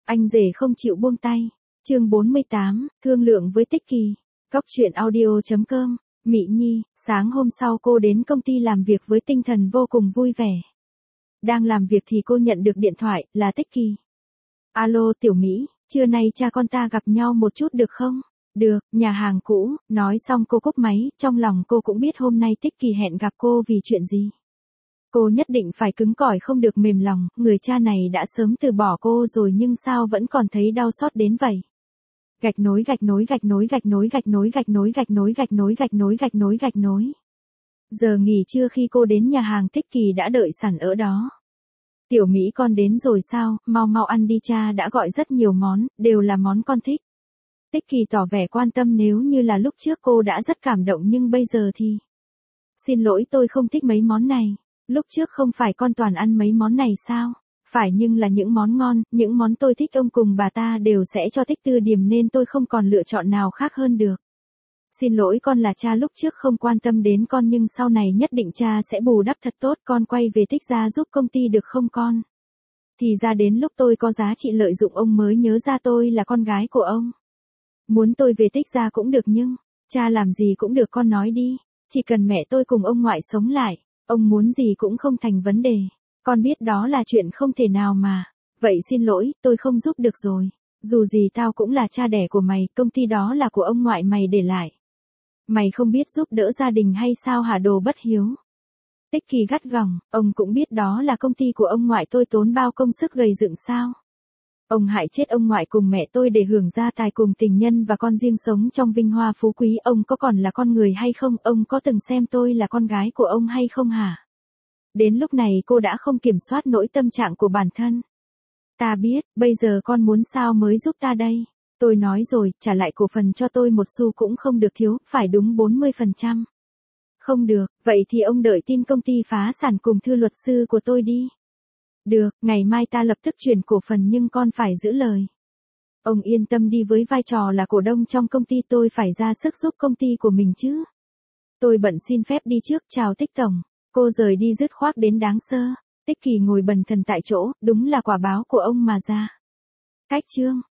Anh rể không chịu buông tay. Chương 48, thương lượng với Tích Kỳ. Cóc truyện audio.com. Mị Nhi, sáng hôm sau cô đến công ty làm việc với tinh thần vô cùng vui vẻ. Đang làm việc thì cô nhận được điện thoại, là Tích Kỳ. Alo Tiểu Mỹ, trưa nay cha con ta gặp nhau một chút được không? Được, nhà hàng cũ. Nói xong cô cúp máy, trong lòng cô cũng biết hôm nay Tích Kỳ hẹn gặp cô vì chuyện gì. Cô nhất định phải cứng cỏi không được mềm lòng, người cha này đã sớm từ bỏ cô rồi nhưng sao vẫn còn thấy đau xót đến vậy. Gạch nối. Giờ nghỉ trưa khi cô đến nhà hàng Tích Kỳ đã đợi sẵn ở đó. Tiểu Mỹ con đến rồi sao, mau ăn đi, cha đã gọi rất nhiều món, đều là món con thích. Tích Kỳ tỏ vẻ quan tâm, nếu như là lúc trước cô đã rất cảm động nhưng bây giờ thì... Xin lỗi, tôi không thích mấy món này. Lúc trước không phải con toàn ăn mấy món này sao? Phải, nhưng là những món ngon, những món tôi thích ông cùng bà ta đều sẽ cho tích 4 điểm nên tôi không còn lựa chọn nào khác hơn được. Xin lỗi con, là cha lúc trước không quan tâm đến con nhưng sau này nhất định cha sẽ bù đắp thật tốt, con quay về Tích gia giúp công ty được không con? Thì ra đến lúc tôi có giá trị lợi dụng ông mới nhớ ra tôi là con gái của ông. Muốn tôi về Tích gia cũng được nhưng, cha làm gì cũng được, con nói đi. Chỉ cần mẹ tôi cùng ông ngoại sống lại, ông muốn gì cũng không thành vấn đề. Con biết đó là chuyện không thể nào mà. Vậy xin lỗi, tôi không giúp được rồi. Dù gì tao cũng là cha đẻ của mày, công ty đó là của ông ngoại mày để lại. Mày không biết giúp đỡ gia đình hay sao hả, đồ bất hiếu? Tích Kỳ gắt gỏng, ông cũng biết đó là công ty của ông ngoại tôi tốn bao công sức gầy dựng sao? Ông hại chết ông ngoại cùng mẹ tôi để hưởng gia tài cùng tình nhân và con riêng sống trong vinh hoa phú quý, ông có còn là con người hay không? Ông có từng xem tôi là con gái của ông hay không hả? Đến lúc này cô đã không kiểm soát nổi tâm trạng của bản thân. Ta biết, bây giờ con muốn sao mới giúp ta đây? Tôi nói rồi, trả lại cổ phần cho tôi một xu cũng không được thiếu, phải đúng 40%. Không được, vậy thì ông đợi tin công ty phá sản cùng thư luật sư của tôi đi. Được, ngày mai ta lập tức chuyển cổ phần nhưng con phải giữ lời. Ông yên tâm đi, với vai trò là cổ đông trong công ty tôi phải ra sức giúp công ty của mình chứ. Tôi bận xin phép đi trước, chào Tích tổng. Cô rời đi dứt khoát đến đáng sơ. Tích Kỳ ngồi bần thần tại chỗ, đúng là quả báo của ông mà ra. Cách chương